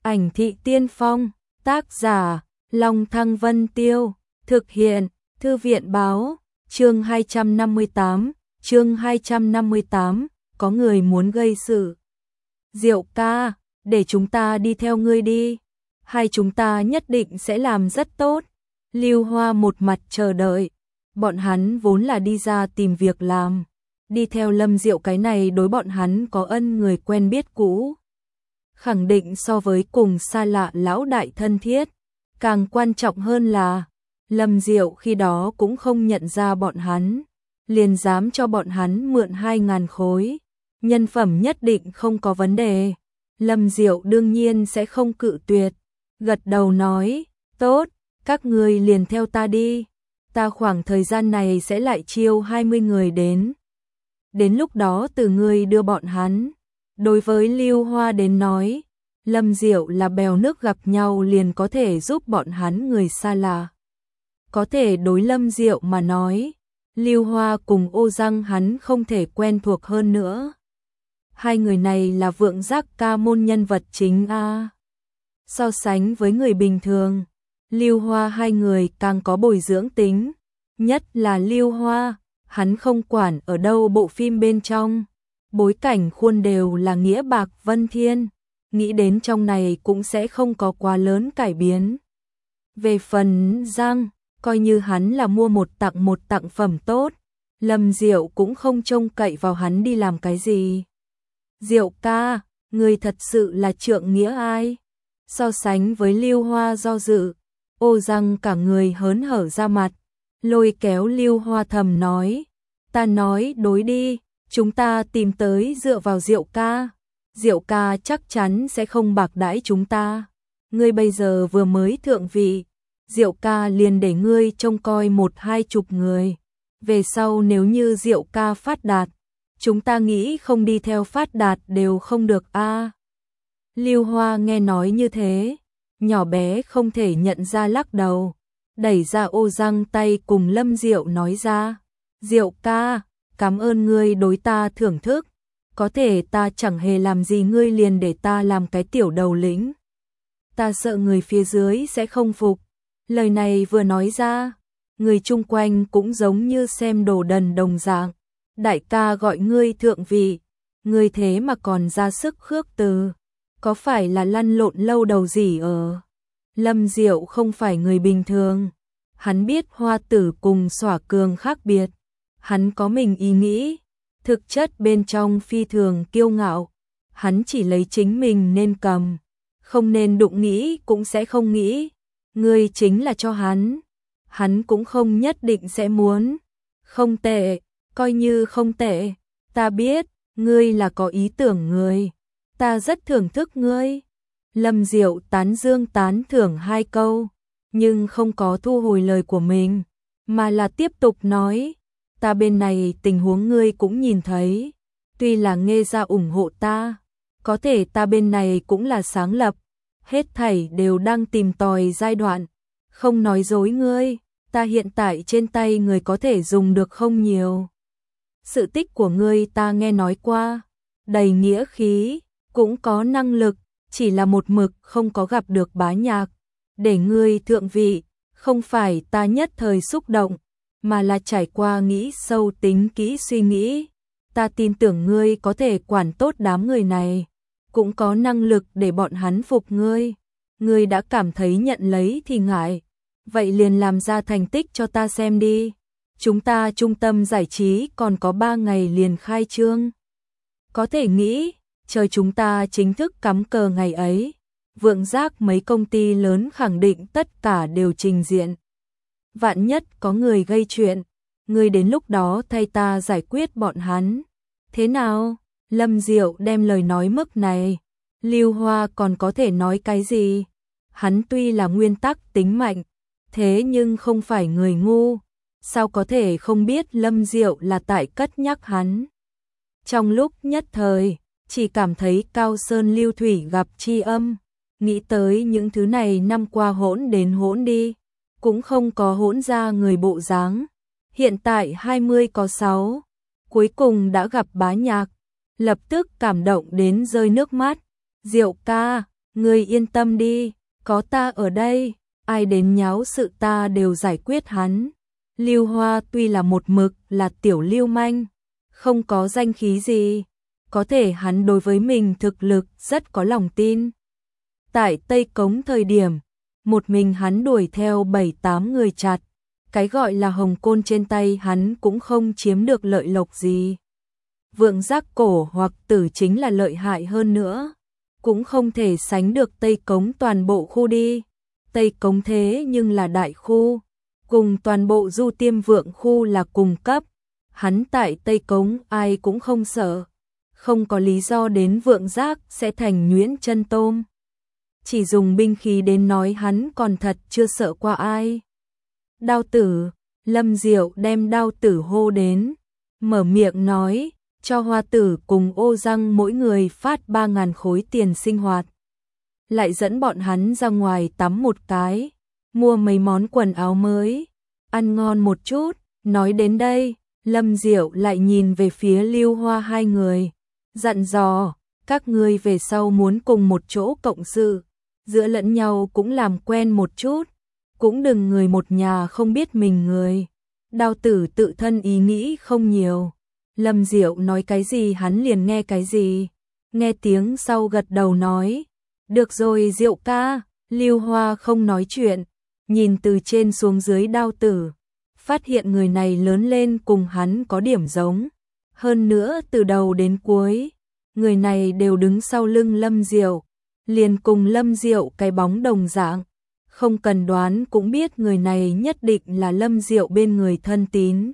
Ảnh thị tiên phong, tác giả, Long Thăng Vân Tiêu, thực hiện, Thư viện báo, chương 258, có người muốn gây sự. Diệu ca, để chúng ta đi theo ngươi đi, hai chúng ta nhất định sẽ làm rất tốt. Lưu Hoa một mặt chờ đợi, bọn hắn vốn là đi ra tìm việc làm, đi theo Lâm Diệu cái này đối bọn hắn có ân người quen biết cũ. Khẳng định so với cùng xa lạ lão đại thân thiết, càng quan trọng hơn là Lâm Diệu khi đó cũng không nhận ra bọn hắn, liền dám cho bọn hắn mượn 2.000 khối, nhân phẩm nhất định không có vấn đề. Lâm Diệu đương nhiên sẽ không cự tuyệt, gật đầu nói, tốt, các ngươi liền theo ta đi, ta khoảng thời gian này sẽ lại chiêu 20 người đến. Đến lúc đó từ ngươi đưa bọn hắn. Đối với Lưu Hoa đến nói, Lâm Diệu là bèo nước gặp nhau liền có thể giúp bọn hắn người xa lạ. Có thể đối Lâm Diệu mà nói, Lưu Hoa cùng Ô Giang hắn không thể quen thuộc hơn nữa. Hai người này là Vượng Giác ca môn nhân vật chính a. So sánh với người bình thường, Lưu Hoa hai người càng có bồi dưỡng tính, nhất là Lưu Hoa, hắn không quản ở đâu bộ phim bên trong, bối cảnh khuôn đều là nghĩa bạc vân thiên, nghĩ đến trong này cũng sẽ không có quá lớn cải biến. Về phần Giang, coi như hắn là mua một tặng phẩm tốt, Lâm Diệu cũng không trông cậy vào hắn đi làm cái gì. Diệu ca, người thật sự là trượng nghĩa ai? So sánh với Lưu Hoa do dự, Ô Giang cả người hớn hở ra mặt, lôi kéo Lưu Hoa thầm nói, ta nói đối đi, chúng ta tìm tới dựa vào Diệu ca chắc chắn sẽ không bạc đãi chúng ta. Ngươi bây giờ vừa mới thượng vị, Diệu ca liền để ngươi trông coi 1-20 người. Về sau nếu như Diệu ca phát đạt, chúng ta nghĩ không đi theo phát đạt đều không được a. Lưu Hoa nghe nói như thế, nhỏ bé không thể nhận ra lắc đầu, đẩy ra Ô Giang tay cùng Lâm Diệu nói ra, Diệu ca, cảm ơn ngươi đối ta thưởng thức, có thể ta chẳng hề làm gì ngươi liền để ta làm cái tiểu đầu lĩnh. Ta sợ người phía dưới sẽ không phục. Lời này vừa nói ra, người chung quanh cũng giống như xem đồ đần đồng dạng. Đại ca gọi ngươi thượng vị, ngươi thế mà còn ra sức khước từ, có phải là lăn lộn lâu đầu gì ở? Lâm Diệu không phải người bình thường, hắn biết Hoa Tử cùng Xỏa Cường khác biệt, hắn có mình ý nghĩ, thực chất bên trong phi thường kiêu ngạo, hắn chỉ lấy chính mình nên cầm, không nên đụng nghĩ cũng sẽ không nghĩ, ngươi chính là cho hắn cũng không nhất định sẽ muốn. Không tệ, coi như không tệ, ta biết, ngươi là có ý tưởng người, ta rất thưởng thức ngươi. Lâm Diệu tán dương tán thưởng 2 câu, nhưng không có thu hồi lời của mình, mà là tiếp tục nói, ta bên này tình huống ngươi cũng nhìn thấy, tuy là Nghê gia ủng hộ ta, có thể ta bên này cũng là sáng lập, hết thảy đều đang tìm tòi giai đoạn, không nói dối ngươi, ta hiện tại trên tay người có thể dùng được không nhiều. Sự tích của ngươi ta nghe nói qua, đầy nghĩa khí, cũng có năng lực, chỉ là một mực không có gặp được Bá Nhạc, để ngươi thượng vị, không phải ta nhất thời xúc động, mà là trải qua nghĩ sâu tính kỹ suy nghĩ, ta tin tưởng ngươi có thể quản tốt đám người này, cũng có năng lực để bọn hắn phục ngươi đã cảm thấy nhận lấy thì ngại, vậy liền làm ra thành tích cho ta xem đi, chúng ta trung tâm giải trí còn có 3 ngày liền khai trương. Có thể nghĩ, chờ chúng ta chính thức cắm cờ ngày ấy, Vượng Giác mấy công ty lớn khẳng định tất cả đều trình diện. Vạn nhất có người gây chuyện, ngươi đến lúc đó thay ta giải quyết bọn hắn. Thế nào? Lâm Diệu đem lời nói mức này, Lưu Hoa còn có thể nói cái gì? Hắn tuy là nguyên tắc tính mạnh, thế nhưng không phải người ngu, sao có thể không biết Lâm Diệu là tại cất nhắc hắn. Trong lúc nhất thời, chỉ cảm thấy Cao Sơn Lưu Thủy gặp tri âm, nghĩ tới những thứ này năm qua hỗn đến hỗn đi, cũng không có hỗn ra người bộ dáng. Hiện tại 20 có 6, cuối cùng đã gặp Bá Nhạc, lập tức cảm động đến rơi nước mắt. Diệu ca, Ngươi yên tâm đi, có ta ở đây, ai đến nháo sự ta đều giải quyết hắn. Lưu Hoa tuy là một mực là tiểu lưu manh, không có danh khí gì, có thể hắn đối với mình thực lực rất có lòng tin. Tại Tây Cống thời điểm, một mình hắn đuổi theo 7-8 người chặt, cái gọi là hồng côn trên tay hắn cũng không chiếm được lợi lộc gì. Vượng Giác Cổ hoặc Tử chính là lợi hại hơn nữa, cũng không thể sánh được Tây Cống toàn bộ khu đi. Tây Cống thế nhưng là đại khu, cùng toàn bộ Du Tiêm Vượng khu là cùng cấp, hắn tại Tây Cống ai cũng không sợ, không có lý do đến Vượng Giác sẽ thành nhuyễn chân tôm. Chỉ dùng binh khí đến nói hắn còn thật chưa sợ qua ai. Đao Tử, Lâm Diệu đem Đao Tử hô đến, mở miệng nói, cho Hoa Tử cùng Ô Răng mỗi người phát 3.000 khối tiền sinh hoạt. Lại dẫn bọn hắn ra ngoài tắm một cái, mua mấy món quần áo mới, ăn ngon một chút. Nói đến đây, Lâm Diệu lại nhìn về phía Lưu Hoa hai người, dặn dò, các ngươi về sau muốn cùng một chỗ cộng sự, giữa lẫn nhau cũng làm quen một chút, cũng đừng người một nhà không biết mình người. Đao Tử tự thân ý nghĩ không nhiều, Lâm Diệu nói cái gì hắn liền nghe cái gì, nghe tiếng sau gật đầu nói, được rồi Diệu ca. Lưu Hoa không nói chuyện, nhìn từ trên xuống dưới Đao Tử, phát hiện người này lớn lên cùng hắn có điểm giống, hơn nữa từ đầu đến cuối, người này đều đứng sau lưng Lâm Diệu, liền cùng Lâm Diệu cái bóng đồng dạng, không cần đoán cũng biết người này nhất định là Lâm Diệu bên người thân tín.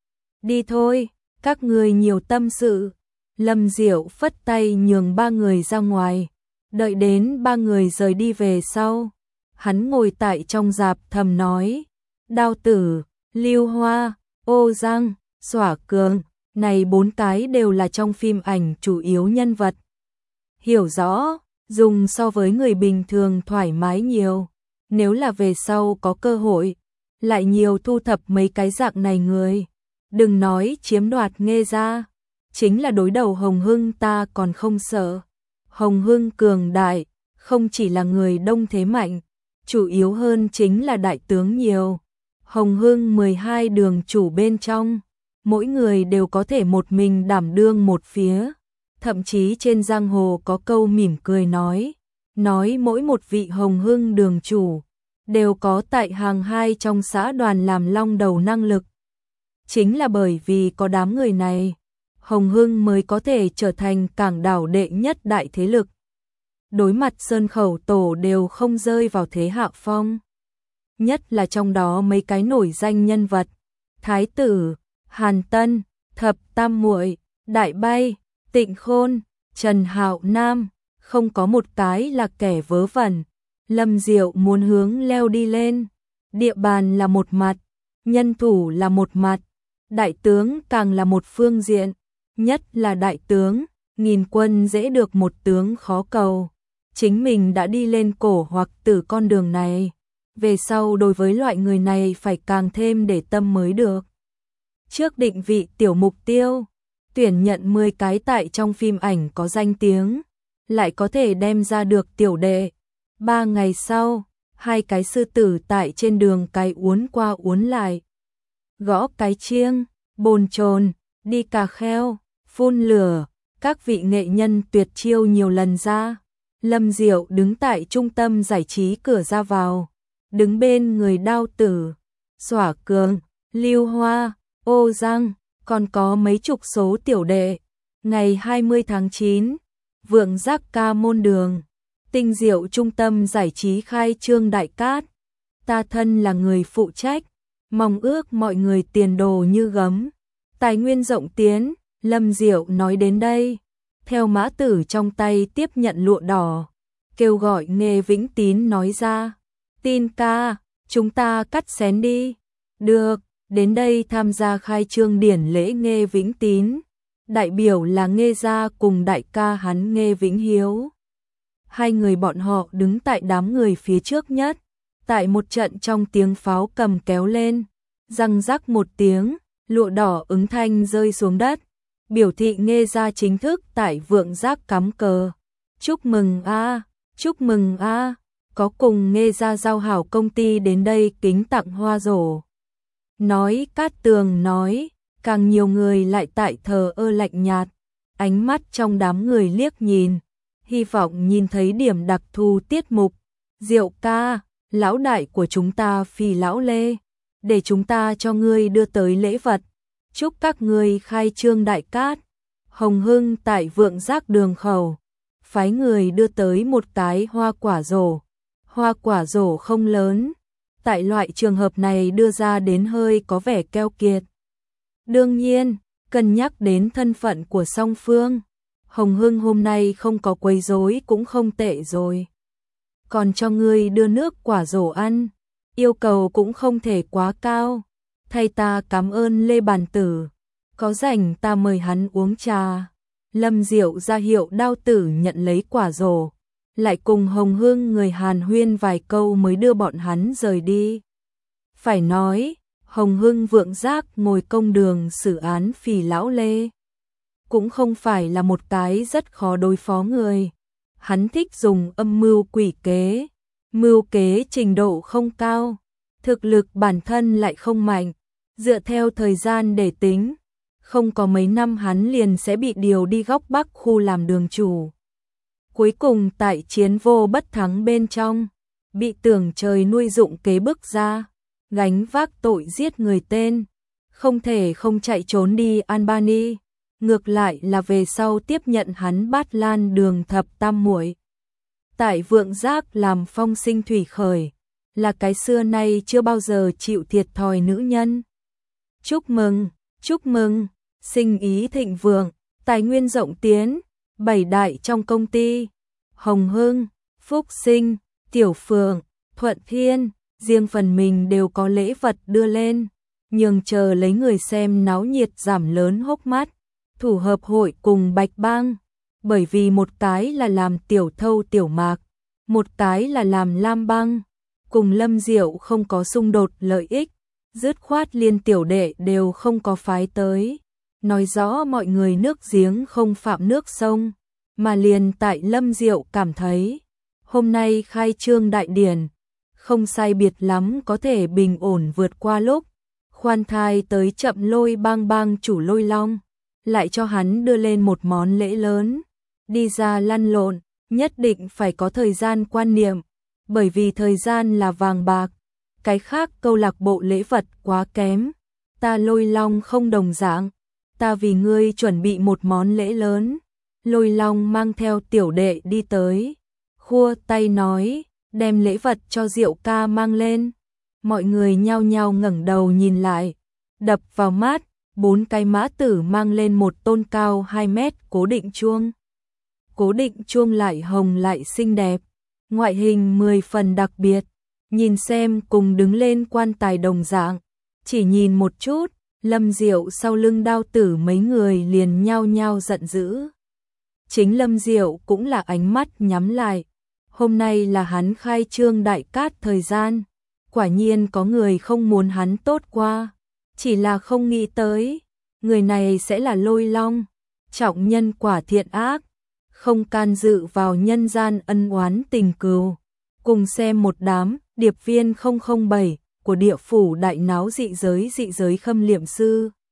Đi thôi, các ngươi nhiều tâm sự. Lâm Diệu phất tay nhường ba người ra ngoài, đợi đến ba người rời đi về sau, hắn ngồi tại trong rạp thầm nói, Đao Tử, Lưu Hoa, Ô Răng, Xỏa Cường, này 4 cái đều là trong phim ảnh chủ yếu nhân vật. Hiểu rõ, dùng so với người bình thường thoải mái nhiều, nếu là về sau có cơ hội, lại nhiều thu thập mấy cái dạng này người, đừng nói chiếm đoạt Nghê gia, chính là đối đầu Hồng Hưng ta còn không sợ. Hồng Hưng cường đại, không chỉ là người đông thế mạnh, chủ yếu hơn chính là đại tướng nhiều. Hồng Hưng 12 đường chủ bên trong, mỗi người đều có thể một mình đảm đương một phía. Thậm chí trên giang hồ có câu mỉm cười nói mỗi một vị Hồng Hưng đường chủ đều có tại hàng 2 trong xã đoàn làm long đầu năng lực. Chính là bởi vì có đám người này, Hồng Hưng mới có thể trở thành cảng đảo đệ nhất đại thế lực. Đối mặt Sơn Khẩu Tổ đều không rơi vào thế hạ phong. Nhất là trong đó mấy cái nổi danh nhân vật, Thái Tử, Hàn Tân, Thập Tam Muội, Đại Bay, Tịnh Khôn, Trần Hạo Nam, không có một cái là kẻ vớ vẩn. Lâm Diệu muốn hướng leo đi lên, địa bàn là một mặt, nhân thủ là một mặt, đại tướng càng là một phương diện, nhất là đại tướng, nghìn quân dễ được một tướng khó cầu. Chính mình đã đi lên Cổ hoặc Tử con đường này, về sau đối với loại người này phải càng thêm để tâm mới được. Trước định vị tiểu mục tiêu, tuyển nhận 10 cái tại trong phim ảnh có danh tiếng, lại có thể đem ra được tiểu đệ. 3 ngày sau, 2 cái sư tử tại trên đường cái uốn qua uốn lại, gõ cái chiêng, bồn chồn, đi cà kheo, phun lửa, các vị nghệ nhân tuyệt chiêu nhiều lần ra. Lâm Diệu đứng tại trung tâm giải trí cửa ra vào, đứng bên người Đao Tử, Xỏa Cường, Lưu Hoa, Ô Răng, còn có mấy chục số tiểu đệ. Ngày 20 tháng 9, Vượng Giác ca môn đường, Tinh Diệu trung tâm giải trí khai trương đại cát. Ta thân là người phụ trách, mong ước mọi người tiền đồ như gấm, tài nguyên rộng tiến. Lâm Diệu nói đến đây, theo mã tử trong tay tiếp nhận lụa đỏ, kêu gọi Nghê Vĩnh Tín nói ra, tin ca, chúng ta cắt xén đi. Được, đến đây tham gia khai trương điển lễ Nghê Vĩnh Tín, đại biểu là Nghê gia cùng đại ca hắn Nghê Vĩnh Hiếu. Hai người bọn họ đứng tại đám người phía trước nhất, tại một trận trong tiếng pháo cầm kéo lên, răng rắc một tiếng, lụa đỏ ứng thanh rơi xuống đất, biểu thị Nghê gia chính thức tại Vượng Giác cắm cờ. Chúc mừng a, Chúc mừng a, có cùng nghe ra giao hảo công ty đến đây kính tặng hoa rổ. Nói Cát Tường nói, càng nhiều người lại tại thờ ơ lạnh nhạt, ánh mắt trong đám người liếc nhìn, hy vọng nhìn thấy điểm đặc thù tiết mục. Diệu ca, lão đại của chúng ta Phì lão Lê, để chúng ta cho ngươi đưa tới lễ vật, chúc các ngươi khai trương đại cát. Hồng Hưng tại Vượng Giác đường khẩu, phái người đưa tới một cái hoa quả rổ. Hoa quả rổ không lớn, tại loại trường hợp này đưa ra đến hơi có vẻ keo kiệt. Đương nhiên, cân nhắc đến thân phận của song phương, Hồng Hưng hôm nay không có quấy rối cũng không tệ rồi. Còn cho ngươi đưa nước quả rổ ăn, yêu cầu cũng không thể quá cao. Thay ta cảm ơn Lê Bàn Tử, có rảnh ta mời hắn uống trà. Lâm Diệu ra hiệu Đao Tử nhận lấy quả rổ, lại cùng Hồng Hưng người hàn huyên vài câu mới đưa bọn hắn rời đi. Phải nói, Hồng Hưng Vượng Giác ngồi công đường xử án Phì lão Lê, cũng không phải là một cái rất khó đối phó người. Hắn thích dùng âm mưu quỷ kế, mưu kế trình độ không cao, thực lực bản thân lại không mạnh, dựa theo thời gian để tính, không có mấy năm hắn liền sẽ bị điều đi góc Bắc khu làm đường chủ. Cuối cùng tại chiến vô bất thắng bên trong, bị tưởng trời nuôi dụng kế bức ra, gánh vác tội giết người tên, không thể không chạy trốn đi Albany, ngược lại là về sau tiếp nhận hắn Bát Lan Đường thập tam muội. Tại Vượng Giác làm phong sinh thủy khởi, là cái xưa nay chưa bao giờ chịu thiệt thòi nữ nhân. Chúc mừng, sinh ý thịnh vượng, tài nguyên rộng tiến, 7 đại trong công ty, Hồng Hưng, Phúc Sinh, Tiểu Phượng, Thuận Thiên, riêng phần mình đều có lễ vật đưa lên, nhường chờ lấy người xem náo nhiệt giảm lớn hốc mắt. Thủ hợp hội cùng Bạch Bang, bởi vì một cái là làm tiểu thâu tiểu mạc, một cái là làm lam băng, cùng Lâm Diệu không có xung đột lợi ích, dứt khoát liên tiểu đệ đều không có phái tới, nói rõ mọi người nước giếng không phạm nước sông, mà liền tại Lâm Diệu cảm thấy, hôm nay khai trương đại điển, không sai biệt lắm có thể bình ổn vượt qua lúc, khoan thai tới chậm Lôi Bang Bang chủ Lôi Long, lại cho hắn đưa lên một món lễ lớn, đi ra lăn lộn, nhất định phải có thời gian quan niệm, bởi vì thời gian là vàng bạc, cái khác câu lạc bộ lễ vật quá kém, ta Lôi Long không đồng dạng, ta vì ngươi chuẩn bị một món lễ lớn. Lôi Long mang theo tiểu đệ đi tới, khua tay nói, đem lễ vật cho Diệu ca mang lên. Mọi người nhao nhao ngẩng đầu nhìn lại, đập vào mắt, 4 cái mã tử mang lên một tôn cao 2 mét cố định chuông. Cố định chuông lại hồng lại xinh đẹp, ngoại hình 10 phần đặc biệt, nhìn xem cùng đứng lên quan tài đồng dạng, chỉ nhìn một chút, Lâm Diệu sau lưng Đao Tử mấy người liền nhao nhao giận dữ. Chính Lâm Diệu cũng là ánh mắt nhắm lại, hôm nay là hắn khai trương đại cát thời gian, quả nhiên có người không muốn hắn tốt qua, chỉ là không nghĩ tới, người này sẽ là Lôi Long, trọng nhân quả thiện ác, không can dự vào nhân gian ân oán tình cừu. Cùng xem một đám điệp viên 007 của địa phủ đại náo dị giới khâm liệm sư.